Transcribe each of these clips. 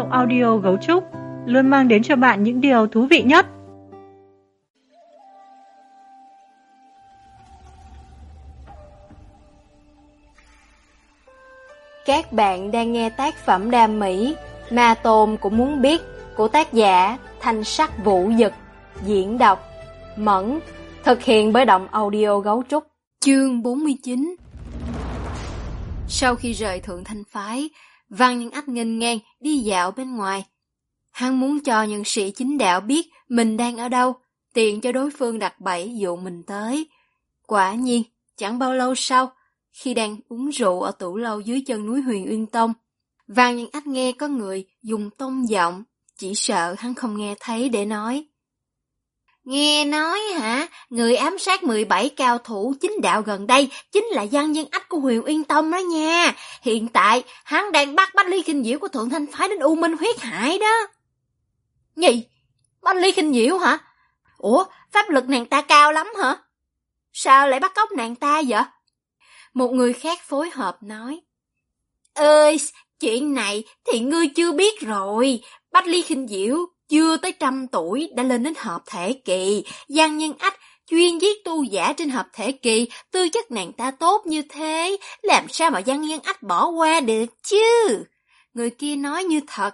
audio Gấu Trúc luôn mang đến cho bạn những điều thú vị nhất. Các bạn đang nghe tác phẩm đam mỹ Ma Tôn Cũng Muốn Biết của tác giả Thanh Sắc Vũ Dực, diễn đọc Mẫn, thực hiện bởi Động Audio Gấu Trúc. Chương 49. Sau khi rời Thượng Thanh Phái, Văn Nhân Ách nghênh ngang đi dạo bên ngoài. Hắn muốn cho nhân sĩ chính đạo biết mình đang ở đâu, tiện cho đối phương đặt bẫy dụ mình tới. Quả nhiên, chẳng bao lâu sau, khi đang uống rượu ở tủ lâu dưới chân núi Huyền Uyên Tông, Văn Nhân Ách nghe có người dùng tông giọng, chỉ sợ hắn không nghe thấy để nói. Nghe nói hả, người ám sát 17 cao thủ chính đạo gần đây chính là Văn Nhân Ách của Huyền Uyên Tông đó nha. Hiện tại, hắn đang bắt Bách Lý Khinh Diễu của Thượng Thanh Phái đến U Minh huyết hải đó. Gì? Bách Lý Khinh Diễu hả? Ủa, pháp lực nàng ta cao lắm hả? Sao lại bắt cóc nàng ta vậy? Một người khác phối hợp nói. Ơi, chuyện này thì ngươi chưa biết rồi. Bách Lý Khinh Diễu chưa tới 100 tuổi đã lên đến hợp thể kỳ. Văn Nhân Ách chuyên giết tu giả trên hợp thể kỳ. Tư chất nàng ta tốt như thế, làm sao mà Văn Nhân Ách bỏ qua được chứ? Người kia nói như thật.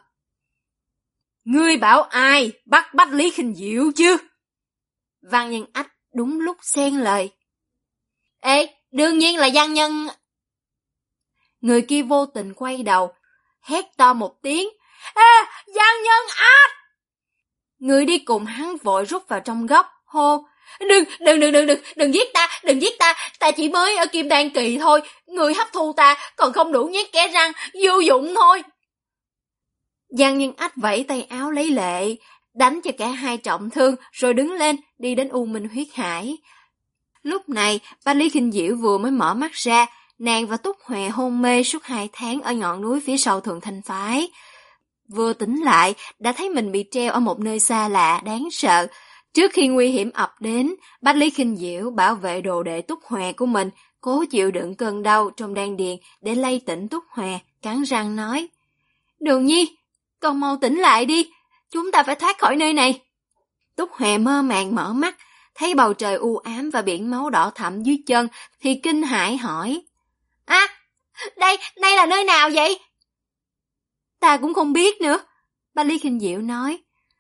Ngươi bảo ai bắt Bách Lý Khinh Diễu chứ? Văn Nhân Ách đúng lúc xen lời. Ê, đương nhiên là Văn Nhân. Người kia vô tình quay đầu, hét to một tiếng. À, Văn Nhân Ách! Người đi cùng hắn vội rút vào trong góc, hô. Đừng giết ta, ta chỉ mới ở Kim Đan kỳ thôi, người hấp thu ta còn không đủ nhét kẽ răng, vô dụng thôi. Văn Nhân Ách vẫy tay áo lấy lệ, đánh cho cả hai trọng thương rồi đứng lên đi đến U Minh huyết hải. Lúc này, Bách Lý Khinh Diễu vừa mới mở mắt ra, nàng và Túc Huệ hôn mê suốt 2 tháng ở ngọn núi phía sau Thượng Thanh Phái. Vừa tỉnh lại, đã thấy mình bị treo ở một nơi xa lạ, đáng sợ. Trước khi nguy hiểm ập đến, Bách Lý Khinh Diễu bảo vệ đồ đệ Túc Huệ của mình, cố chịu đựng cơn đau trong đan điền để lay tỉnh Túc Huệ, cắn răng nói. Đường Nhi, con mau tỉnh lại đi, chúng ta phải thoát khỏi nơi này. Túc Huệ mơ màng mở mắt, thấy bầu trời u ám và biển máu đỏ thẫm dưới chân thì kinh hãi hỏi. À, đây là nơi nào vậy? Ta cũng không biết nữa, Bách Lý Khinh Diễu nói.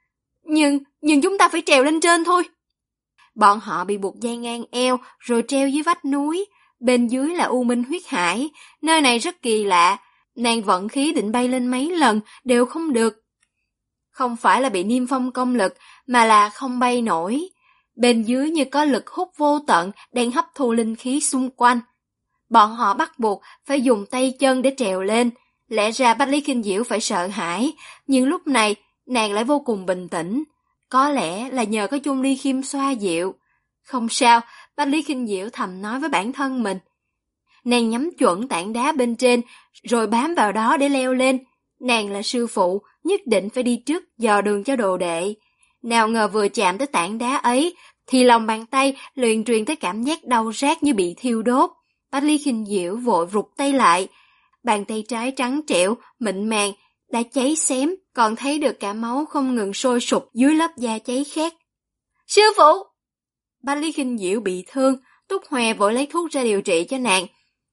Nhưng chúng ta phải trèo lên trên thôi. Bọn họ bị buộc dây ngang eo rồi treo dưới vách núi. Bên dưới là U Minh huyết hải. Nơi này rất kỳ lạ. Nàng vận khí định bay lên mấy lần đều không được. Không phải là bị niêm phong công lực mà là không bay nổi. Bên dưới như có lực hút vô tận đang hấp thu linh khí xung quanh. Bọn họ bắt buộc phải dùng tay chân để trèo lên. Lẽ ra Bách Lý Khinh Diễu phải sợ hãi, nhưng lúc này nàng lại vô cùng bình tĩnh. Có lẽ là nhờ có Chung Ly Khiêm xoa dịu. Không sao, Bách Lý Khinh Diễu thầm nói với bản thân mình. Nàng nhắm chuẩn tảng đá bên trên, rồi bám vào đó để leo lên. Nàng là sư phụ, nhất định phải đi trước dò đường cho đồ đệ. Nào ngờ vừa chạm tới tảng đá ấy, thì lòng bàn tay liền truyền tới cảm giác đau rát như bị thiêu đốt. Bách Lý Khinh Diễu vội rụt tay lại. Bàn tay trái trắng trẻo, mịn màng, đã cháy xém, còn thấy được cả máu không ngừng sôi sục dưới lớp da cháy khét. Sư phụ! Bách Lý Khinh Diễu bị thương, Túc Huệ vội lấy thuốc ra điều trị cho nàng.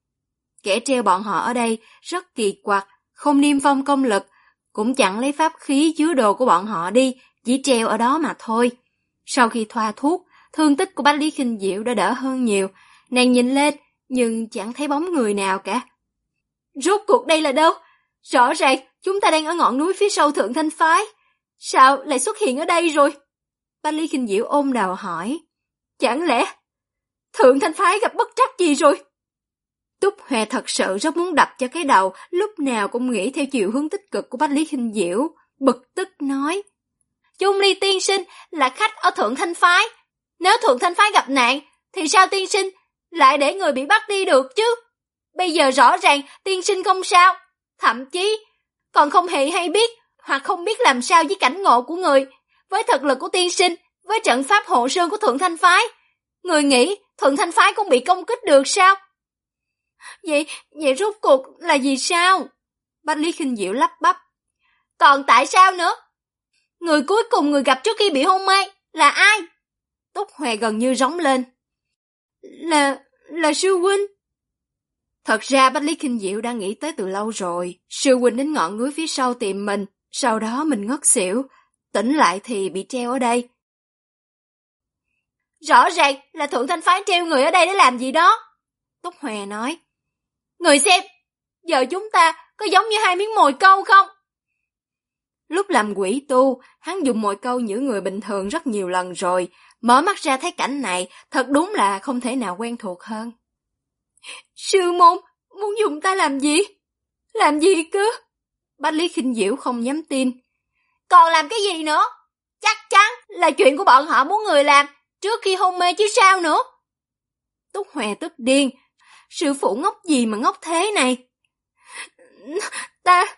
Kẻ treo bọn họ ở đây rất kỳ quặc, không niêm phong công lực, cũng chẳng lấy pháp khí chứa đồ của bọn họ đi, chỉ treo ở đó mà thôi. Sau khi thoa thuốc, thương tích của Bách Lý Khinh Diễu đã đỡ hơn nhiều. Nàng nhìn lên, nhưng chẳng thấy bóng người nào cả. Rốt cuộc đây là đâu? Rõ ràng chúng ta đang ở ngọn núi phía sau Thượng Thanh Phái. Sao lại xuất hiện ở đây rồi? Bách Lý Khinh Diễu ôm đầu hỏi. Chẳng lẽ Thượng Thanh Phái gặp bất trắc gì rồi? Túc Huệ thật sự rất muốn đập cho cái đầu, lúc nào cũng nghĩ theo chiều hướng tích cực của Bách Lý Khinh Diễu. Bực tức nói. Chung Ly tiên sinh là khách ở Thượng Thanh Phái. Nếu Thượng Thanh Phái gặp nạn, thì sao tiên sinh lại để người bị bắt đi được chứ? Bây giờ rõ ràng tiên sinh không sao, thậm chí còn không hề hay biết hoặc không biết làm sao với cảnh ngộ của người. Với thực lực của tiên sinh, với trận pháp hộ sơn của Thượng Thanh Phái, người nghĩ Thượng Thanh Phái cũng bị công kích được sao? Vậy rốt cuộc là gì sao? Bách Lý Khinh Diễu lắp bắp. Còn tại sao nữa? Người cuối cùng người gặp trước khi bị hôn mê là ai? Túc Huệ gần như rống lên. Là sư huynh. Thật ra Bách Lý Kinh Diệu đã nghĩ tới từ lâu rồi. Sư huynh đến ngọn núi phía sau tìm mình, sau đó mình ngất xỉu. Tỉnh lại thì bị treo ở đây. Rõ ràng là Thượng Thanh Phái treo người ở đây để làm gì đó. Túc Huệ nói. Người xem, giờ chúng ta có giống như hai miếng mồi câu không? Lúc làm quỷ tu, hắn dùng mồi câu những người bình thường rất nhiều lần rồi. Mở mắt ra thấy cảnh này, thật đúng là không thể nào quen thuộc hơn. Sư môn, muốn dùng ta làm gì? Làm gì cứ? Bách Lý Khinh Diễu không dám tin. Còn làm cái gì nữa? Chắc chắn là chuyện của bọn họ muốn người làm trước khi hôn mê chứ sao nữa. Túc Huệ tức điên. Sư phụ ngốc gì mà ngốc thế này? Ta...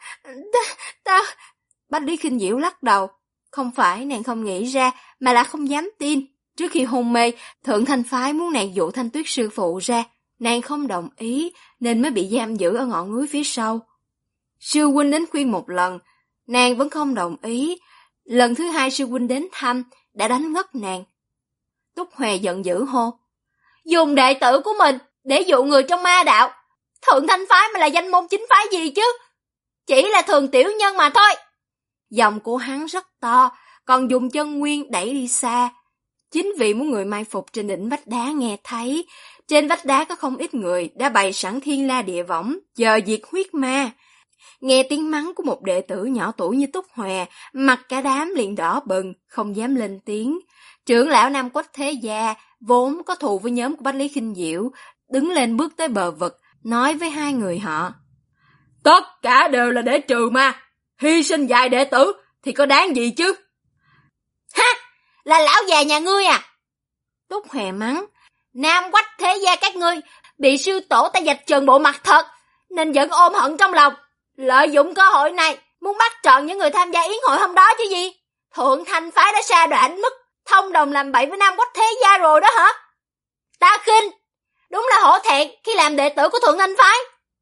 Bách Lý Khinh Diễu lắc đầu. Không phải nàng không nghĩ ra, mà là không dám tin. Trước khi hôn mê, Thượng Thanh Phái muốn nàng dụ Thanh Tuyết sư phụ ra. Nàng không đồng ý, nên mới bị giam giữ ở ngọn núi phía sau. Sư huynh đến khuyên một lần, nàng vẫn không đồng ý. Lần thứ hai sư huynh đến thăm, đã đánh ngất nàng. Túc Huệ giận dữ hô. Dùng đệ tử của mình để dụ người trong ma đạo. Thượng Thanh Phái mà là danh môn chính phái gì chứ? Chỉ là thường tiểu nhân mà thôi. Giọng của hắn rất to, còn dùng chân nguyên đẩy đi xa. Chính vì muốn người mai phục trên đỉnh vách đá nghe thấy. Trên vách đá có không ít người đã bày sẵn thiên la địa võng, chờ diệt huyết ma. Nghe tiếng mắng của một đệ tử nhỏ tuổi như Túc Huệ, mặt cả đám liền đỏ bừng, không dám lên tiếng. Trưởng lão Nam Quách Thế Gia, vốn có thù với nhóm của Bách Lý Khinh Diễu, đứng lên bước tới bờ vực, nói với hai người họ. Tất cả đều là để trừ ma, hy sinh vài đệ tử thì có đáng gì chứ? Ha! Là lão già nhà ngươi à? Túc Huệ mắng. Nam Quách Thế Gia các ngươi bị sư tổ ta vạch trần bộ mặt thật, nên vẫn ôm hận trong lòng. Lợi dụng cơ hội này, muốn bắt trọn những người tham gia yến hội hôm đó chứ gì? Thượng Thanh Phái đã sa đoạn mức, thông đồng làm bậy với Nam Quách Thế Gia rồi đó hả? Ta khinh, đúng là hổ thẹn khi làm đệ tử của Thượng Thanh Phái.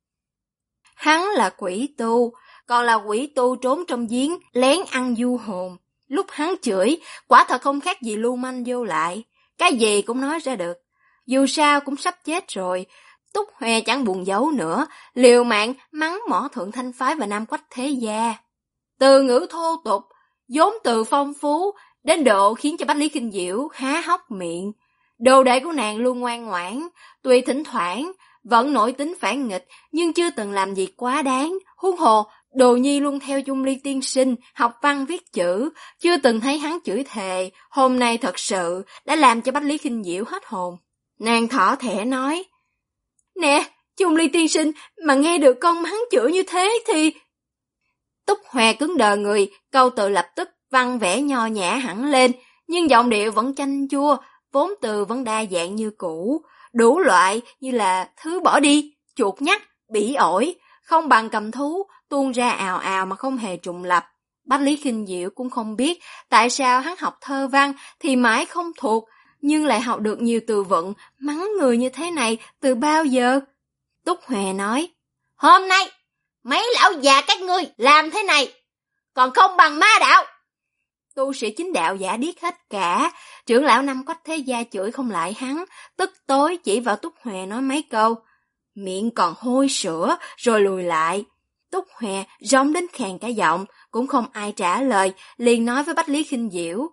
Hắn là quỷ tu, còn là quỷ tu trốn trong giếng, lén ăn du hồn. Lúc hắn chửi, quả thật không khác gì lưu manh vô lại. Cái gì cũng nói ra được. Dù sao cũng sắp chết rồi. Túc Huệ chẳng buồn giấu nữa, liều mạng mắng mỏ Thượng Thanh Phái và Nam Quách Thế Gia. Từ ngữ thô tục, vốn từ phong phú, đến độ khiến cho Bách Lý Khinh Diễu há hốc miệng. Đồ đệ của nàng luôn ngoan ngoãn, tuy thỉnh thoảng vẫn nổi tính phản nghịch, nhưng chưa từng làm gì quá đáng. Huống hồ, Đồ Nhi luôn theo Chung Ly tiên sinh, học văn viết chữ, chưa từng thấy hắn chửi thề. Hôm nay thật sự đã làm cho Bách Lý Khinh Diễu hết hồn. Nàng thỏ thẻ nói, nè, Chung Ly tiên sinh mà nghe được con mắng chửi như thế thì... Túc Huệ cứng đờ người, câu từ lập tức văn vẻ nho nhã hẳn lên, nhưng giọng điệu vẫn chanh chua, vốn từ vẫn đa dạng như cũ, đủ loại như là thứ bỏ đi, chuột nhắt, bỉ ổi, không bằng cầm thú, tuôn ra ào ào mà không hề trùng lập. Bách Lý Khinh Diễu cũng không biết tại sao hắn học thơ văn thì mãi không thuộc, nhưng lại học được nhiều từ vựng mắng người như thế này từ bao giờ? Túc Huệ nói, hôm nay mấy lão già các ngươi làm thế này còn không bằng ma đạo. Tu sĩ chính đạo giả điếc hết cả. Trưởng lão Nam Quách Thế Gia chửi không lại hắn, tức tối chỉ vào Túc Huệ nói mấy câu, miệng còn hôi sữa rồi lùi lại. Túc Huệ rống đến khàn cả giọng, cũng không ai trả lời, liền nói với Bách Lý Khinh Diễu,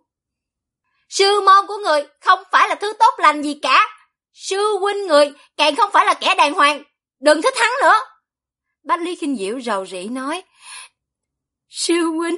sư môn của người không phải là thứ tốt lành gì cả, sư huynh người càng không phải là kẻ đàng hoàng, đừng thích hắn nữa. Bách Lý Khinh Diễu rầu rĩ nói, sư huynh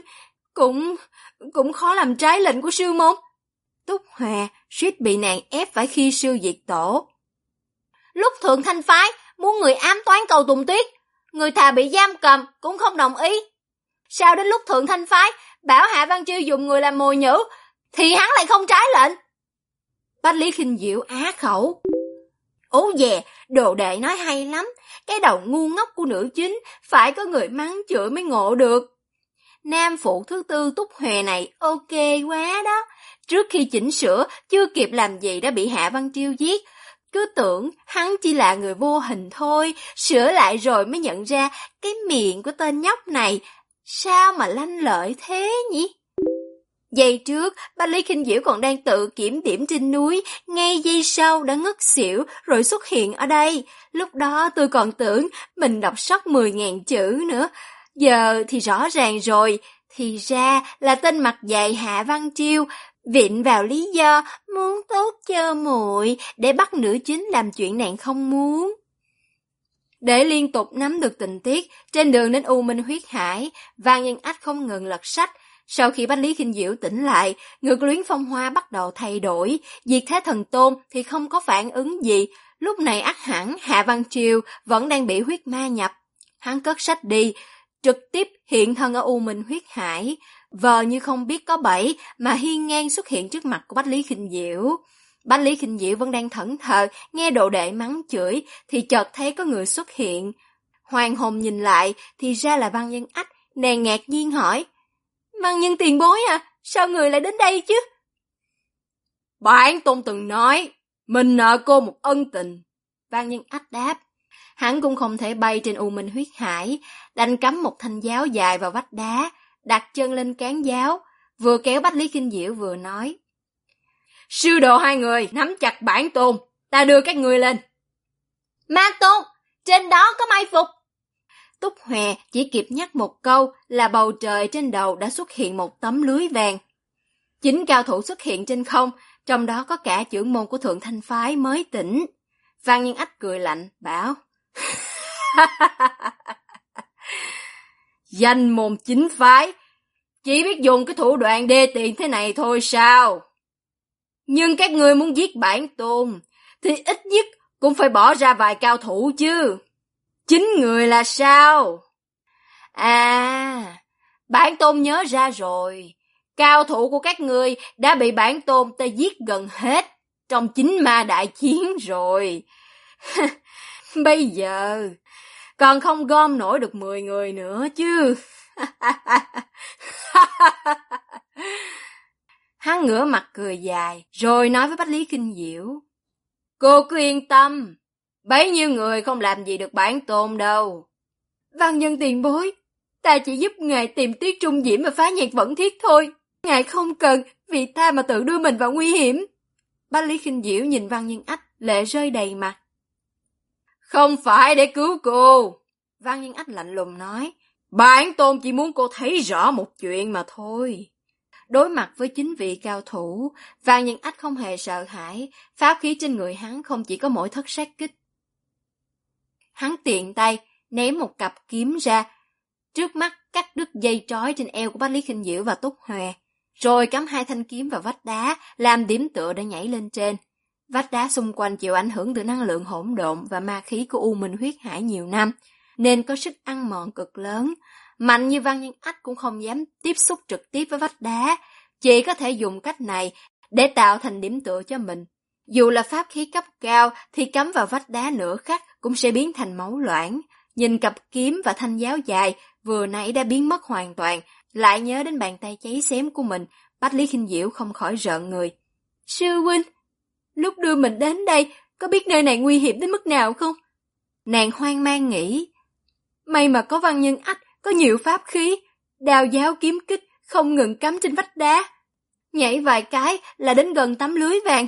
cũng khó làm trái lệnh của sư môn. Túc Huệ suýt bị nàng ép phải khi sư diệt tổ. Lúc Thượng Thanh Phái muốn người ám toán Cầu Tùng Tuyết, người thà bị giam cầm cũng không đồng ý. Sao đến lúc Thượng Thanh Phái bảo Hạ Văn Chiêu dùng người làm mồi nhử thì hắn lại không trái lệnh? Bách Lý Khinh Diễu á khẩu. Ố dè, đồ đệ nói hay lắm, cái đầu ngu ngốc của nữ chính phải có người mắng chửi mới ngộ được. Nam phụ thứ tư Túc Huệ này ok quá đó. Trước khi chỉnh sửa, chưa kịp làm gì đã bị Hạ Văn Chiêu giết. Cứ tưởng hắn chỉ là người vô hình thôi, sửa lại rồi mới nhận ra cái miệng của tên nhóc này Sao mà lanh lợi thế nhỉ? Giây trước, Bách Lý Kinh Diễu còn đang tự kiểm điểm trên núi, ngay giây sau đã ngất xỉu rồi xuất hiện ở đây. Lúc đó tôi còn tưởng mình đọc sót 10.000 chữ nữa. Giờ thì rõ ràng rồi, thì ra là tên mặt dày Hạ Văn Chiêu, viện vào lý do muốn tốt cho muội để bắt nữ chính làm chuyện nàng không muốn. Để liên tục nắm được tình tiết, trên đường đến U Minh Huyết Hải, Vang Nhân Ách không ngừng lật sách. Sau khi Bách Lý Kinh Diễu tỉnh lại, ngược luyến phong hoa bắt đầu thay đổi, Diệt Thế Thần Tôn thì không có phản ứng gì. Lúc này ắt hẳn Hạ Văn Triều vẫn đang bị huyết ma nhập. Hắn cất sách đi, trực tiếp hiện thân ở U Minh Huyết Hải, vờ như không biết có bẫy mà hiên ngang xuất hiện trước mặt của Bách Lý Kinh Diễu. Bách Lý Kinh Diễu vẫn đang thẫn thờ, nghe đồ đệ mắng chửi, thì chợt thấy có người xuất hiện. Hoàng hồn nhìn lại, thì ra là Văn Nhân Ách, nàng ngạc nhiên hỏi, Văn Nhân tiền bối à, sao người lại đến đây chứ? Bản tôn từng nói, mình nợ cô một ân tình. Văn Nhân Ách đáp, hắn cũng không thể bay trên U Minh Huyết Hải, đành cắm một thanh giáo dài vào vách đá, đặt chân lên cán giáo, vừa kéo Bách Lý Kinh Diễu vừa nói. Sư đồ hai người nắm chặt bản tôn, ta đưa các người lên. Ma tôn, trên đó có mai phục. Túc Hòe chỉ kịp nhắc một câu là bầu trời trên đầu đã xuất hiện một tấm lưới vàng. 9 cao thủ xuất hiện trên không, trong đó có cả trưởng môn của Thượng Thanh Phái mới tỉnh. Văn Nhân Ách cười lạnh, bảo. Danh môn 9 phái, chỉ biết dùng cái thủ đoạn đê tiện thế này thôi sao? Nhưng các ngươi muốn giết bản tôn, thì ít nhất cũng phải bỏ ra vài cao thủ chứ. 9 người là sao? À, bản tôn nhớ ra rồi. Cao thủ của các ngươi đã bị bản tôn ta giết gần hết trong 9 ma đại chiến rồi. Bây giờ còn không gom nổi được 10 người nữa chứ. Hắn ngửa mặt cười dài, rồi nói với Bách Lý Kinh Diễu. Cô cứ yên tâm, bấy nhiêu người không làm gì được bản tôn đâu. Văn Nhân tiền bối, ta chỉ giúp ngài tìm Tiết Trung Diễm và phá nhạc Vẫn Thiết thôi. Ngài không cần vì ta mà tự đưa mình vào nguy hiểm. Bách Lý Kinh Diễu nhìn Văn Nhân Ách, lệ rơi đầy mặt. Không phải để cứu cô. Văn Nhân Ách lạnh lùng nói. Bản tôn chỉ muốn cô thấy rõ một chuyện mà thôi. Đối mặt với 9 vị cao thủ, Văn Nhân Ách không hề sợ hãi, pháp khí trên người hắn không chỉ có mỗi thất sát kích. Hắn tiện tay, ném một cặp kiếm ra, trước mắt cắt đứt dây trói trên eo của Bách Lý Kinh Diễu và Túc Hòe, rồi cắm 2 thanh kiếm vào vách đá, làm điểm tựa để nhảy lên trên. Vách đá xung quanh chịu ảnh hưởng từ năng lượng hỗn độn và ma khí của U Minh Huyết Hải nhiều năm, nên có sức ăn mòn cực lớn. Mạnh như Văn Nhân Ách cũng không dám tiếp xúc trực tiếp với vách đá, chỉ có thể dùng cách này để tạo thành điểm tựa cho mình. Dù là pháp khí cấp cao thì cắm vào vách đá nửa khắc cũng sẽ biến thành máu loãng. Nhìn cặp kiếm và thanh giáo dài vừa nãy đã biến mất hoàn toàn, lại nhớ đến bàn tay cháy xém của mình, Bách Lý Kinh Diễu không khỏi rợn người. Sư huynh, lúc đưa mình đến đây, có biết nơi này nguy hiểm đến mức nào không? Nàng hoang mang nghĩ. May mà có Văn Nhân Ách, có nhiều pháp khí, đao giáo kiếm kích không ngừng cắm trên vách đá. Nhảy vài cái là đến gần tấm lưới vàng.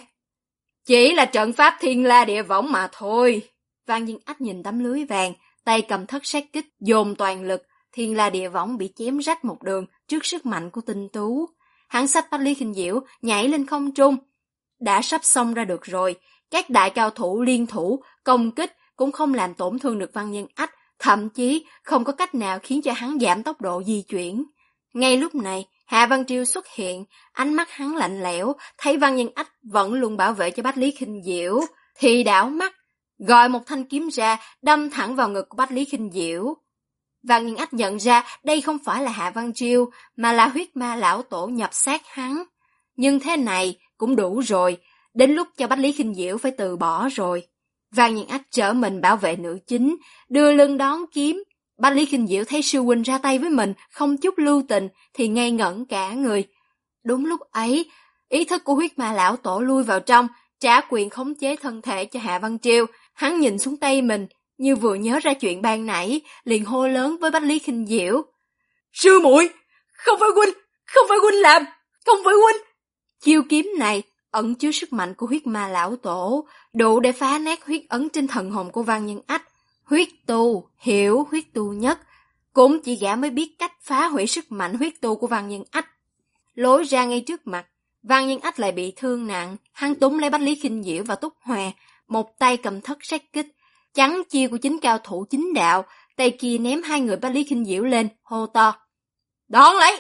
Chỉ là trận pháp Thiên La Địa Võng mà thôi. Văn Nhân Ách nhìn tấm lưới vàng, tay cầm thất sát kích, dồn toàn lực. Thiên La Địa Võng bị chém rách một đường trước sức mạnh của tinh tú. Hắn xách Bách Lý Kinh Diễu, nhảy lên không trung. Đã sắp xong ra được rồi, các đại cao thủ liên thủ, công kích cũng không làm tổn thương được Văn Nhân Ách, thậm chí không có cách nào khiến cho hắn giảm tốc độ di chuyển. Ngay lúc này, Hạ Văn Triêu xuất hiện, ánh mắt hắn lạnh lẽo, thấy Văn Nhân Ách vẫn luôn bảo vệ cho Bách Lý Kinh Diễu, thì đảo mắt, gọi một thanh kiếm ra, đâm thẳng vào ngực của Bách Lý Kinh Diễu. Văn Nhân Ách nhận ra đây không phải là Hạ Văn Triêu, mà là huyết ma lão tổ nhập xác hắn. Nhưng thế này cũng đủ rồi, đến lúc cho Bách Lý Kinh Diễu phải từ bỏ rồi. Văn Nhân Ách trở mình bảo vệ nữ chính, đưa lưng đón kiếm. Bách Lý Kinh Diễu thấy sư huynh ra tay với mình, không chút lưu tình, thì ngây ngẩn cả người. Đúng lúc ấy, ý thức của huyết ma lão tổ lui vào trong, trả quyền khống chế thân thể cho Hạ Văn Triêu. Hắn nhìn xuống tay mình, như vừa nhớ ra chuyện ban nãy, liền hô lớn với Bách Lý Kinh Diễu. Sư muội, không phải huynh làm, không phải huynh. Chiêu kiếm này ẩn chứa sức mạnh của huyết ma lão tổ, đủ để phá nát huyết ấn trên thần hồn của Văn Nhân Ách. Huyết tu, hiểu huyết tu nhất, cũng chỉ gã mới biết cách phá hủy sức mạnh huyết tu của Văn Nhân Ách. Lối ra ngay trước mặt, Văn Nhân Ách lại bị thương nặng, hắn túm lấy Bách Lý Khinh Diễu và Túc Hòa, một tay cầm thất sát kích, chắn chiêu của chính cao thủ chính đạo, tay kia ném hai người Bách Lý Khinh Diễu lên, hô to. Đón lấy!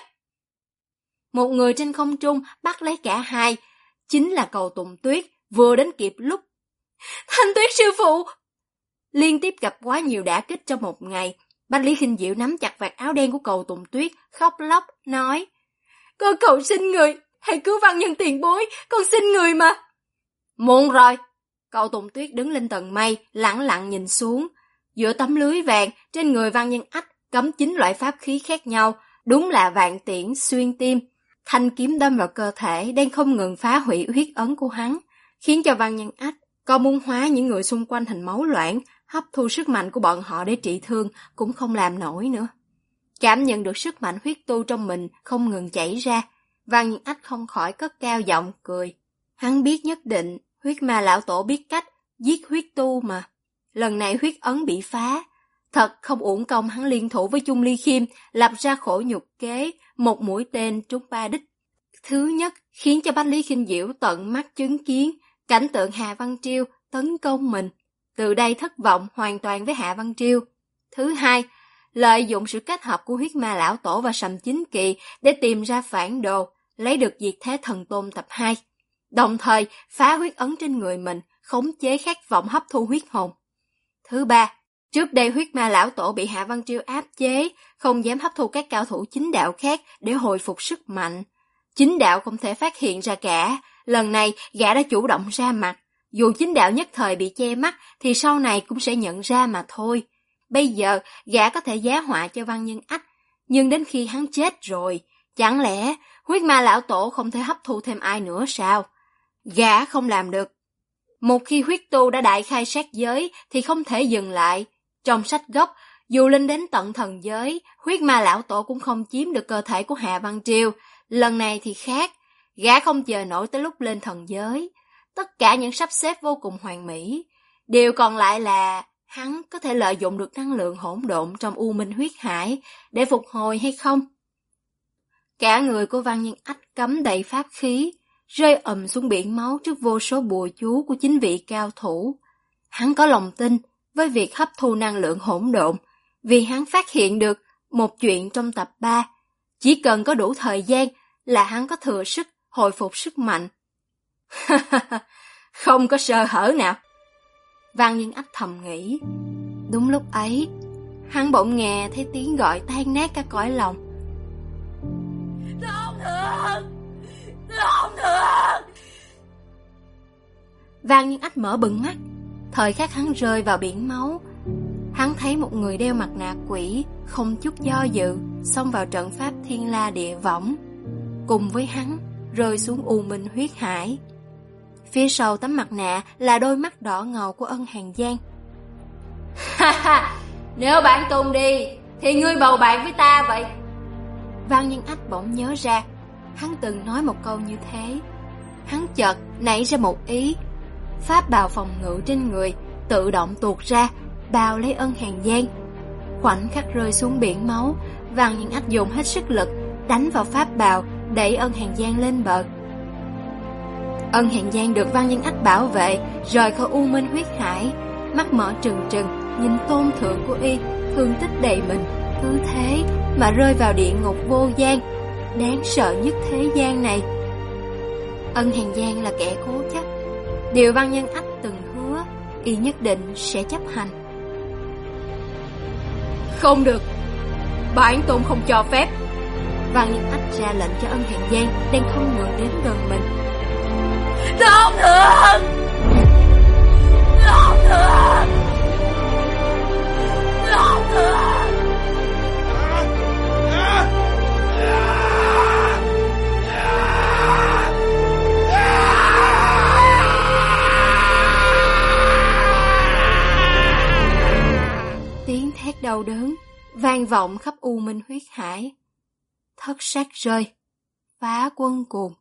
Một người trên không trung bắt lấy cả hai, chính là Cầu Tùng Tuyết, vừa đến kịp lúc. Thanh Tuyết sư phụ! Liên tiếp gặp quá nhiều đả kích trong một ngày, Bách Lý Khinh Diễu nắm chặt vạt áo đen của Cầu Tùng Tuyết, khóc lóc, nói. Con cầu xin người, hãy cứu Văn Nhân tiền bối, con xin người mà. Muộn rồi. Cầu Tùng Tuyết đứng lên tầng mây, lẳng lặng nhìn xuống. Giữa tấm lưới vàng, trên người Văn Nhân Ách cấm 9 loại pháp khí khác nhau, đúng là vạn tiễn xuyên tim. Thanh kiếm đâm vào cơ thể đang không ngừng phá hủy huyết ấn của hắn, khiến cho Văn Nhân Ách có muốn hóa những người xung quanh thành máu loãng, hấp thu sức mạnh của bọn họ để trị thương cũng không làm nổi nữa. Cảm nhận được sức mạnh huyết tu trong mình không ngừng chảy ra, Văn Nhân Ách không khỏi cất cao giọng cười. Hắn biết nhất định huyết ma lão tổ biết cách giết huyết tu mà. Lần này huyết ấn bị phá, thật không uổng công hắn liên thủ với Chung Ly Khiêm lập ra khổ nhục kế, một mũi tên trúng 3 đích. Thứ nhất, khiến cho Bách Lý Khinh Diễu tận mắt chứng kiến cảnh tượng Hạ Văn Triêu tấn công mình, từ đây thất vọng hoàn toàn với Hạ Văn Triêu. Thứ hai, lợi dụng sự kết hợp của huyết ma lão tổ và Sầm Chính Kỳ để tìm ra phản đồ, lấy được diệt thế thần tôn tập 2. Đồng thời phá huyết ấn trên người mình, khống chế khát vọng hấp thu huyết hồn. Thứ ba, trước đây huyết ma lão tổ bị Hạ Văn Triêu áp chế, không dám hấp thu các cao thủ chính đạo khác để hồi phục sức mạnh. Chính đạo không thể phát hiện ra cả, lần này gã đã chủ động ra mặt. Dù chính đạo nhất thời bị che mắt thì sau này cũng sẽ nhận ra mà thôi. Bây giờ gã có thể giá họa cho Văn Nhân Ách, nhưng đến khi hắn chết rồi, chẳng lẽ huyết ma lão tổ không thể hấp thu thêm ai nữa sao? Gã không làm được. Một khi huyết tu đã đại khai sát giới thì không thể dừng lại. Trong sách gốc, dù lên đến tận thần giới, huyết ma lão tổ cũng không chiếm được cơ thể của Hạ Văn Triêu. Lần này thì khác, gã không chờ nổi tới lúc lên thần giới. Tất cả những sắp xếp vô cùng hoàn mỹ. Điều còn lại là hắn có thể lợi dụng được năng lượng hỗn độn trong U Minh huyết hải để phục hồi hay không? Cả người của Văn Nhân Ách cắm đầy pháp khí, rơi ầm xuống biển máu trước vô số bùa chú của chính vị cao thủ. Hắn có lòng tin với việc hấp thu năng lượng hỗn độn, vì hắn phát hiện được một chuyện trong tập 3. Chỉ cần có đủ thời gian là hắn có thừa sức hồi phục sức mạnh. Không có sơ hở nào. Văn Nhân Ách thầm nghĩ. Đúng lúc ấy, hắn bỗng nghe thấy tiếng gọi tan nát cả cõi lòng. Thông thượng! Thông thượng! Văn Nhân Ách mở bừng mắt. Thời khắc hắn rơi vào biển máu, hắn thấy một người đeo mặt nạ quỷ, không chút do dự xông vào trận pháp Thiên La Địa Võng, cùng với hắn rơi xuống U Minh huyết hải. Phía sau tấm mặt nạ là đôi mắt đỏ ngầu của Ân Hàn Giang. Nếu bạn tung đi thì ngươi bầu bạn với ta vậy. Văn Nhân Ách bỗng nhớ ra, hắn từng nói một câu như thế. Hắn chợt nảy ra một ý. Pháp bào phòng ngự trên người tự động tuột ra, bao lấy Ân Hàn Giang. Khoảnh khắc rơi xuống biển máu, Văn Nhân Ách dùng hết sức lực đánh vào pháp bào, đẩy Ân Hàn Giang lên bờ. Ân Hàn Giang được Văn Nhân Ách bảo vệ, rời khỏi U Minh huyết hải, mắt mở trừng trừng nhìn tôn thượng của y, thương tích đầy mình, cứ thế mà rơi vào địa ngục vô gian, đáng sợ nhất thế gian này. Ân Hàn Giang là kẻ cố chấp, điều Văn Nhân Ách từng hứa, y nhất định sẽ chấp hành. Không được, bản tôn không cho phép. Văn Nhân Ách ra lệnh cho Ân Hàn Giang đang không ngừng đến gần mình. Thông thượng! Thông thượng! Thông thượng! Tiếng thét đau đớn vang vọng khắp U Minh huyết hải. thất sắc rơi, phá quân cuồng.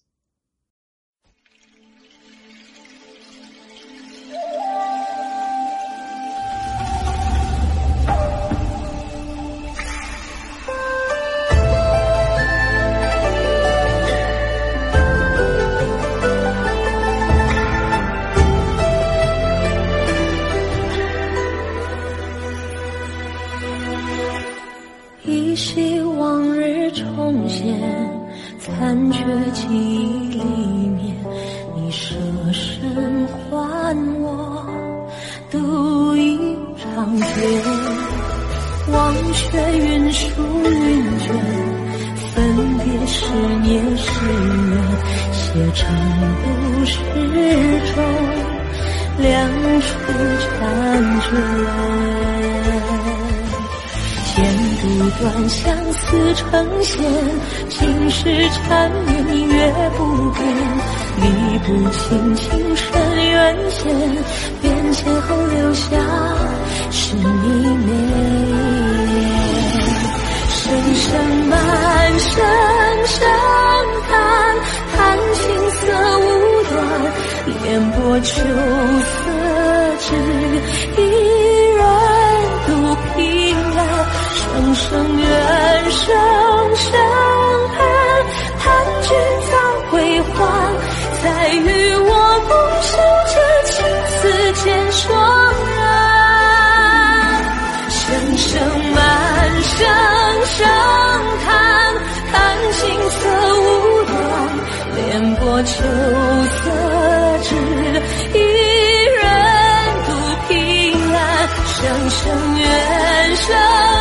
依稀往日重现，残缺记忆里面，你舍身还我度一场劫。忘却云舒云卷，分别是孽是缘，写成故事中两处缠卷。剪不断相思成线，情是缠绵你越不变，理不清情深缘浅，变迁后留下是你美。声声满声声叹，叹情色无端，莲波秋色只一人独凭栏。声声怨，声声恨，叹君早归还，再与我共守这情丝间双人。声声满，声声叹，叹情色无端，莲波秋色只一人独凭栏。声声怨，声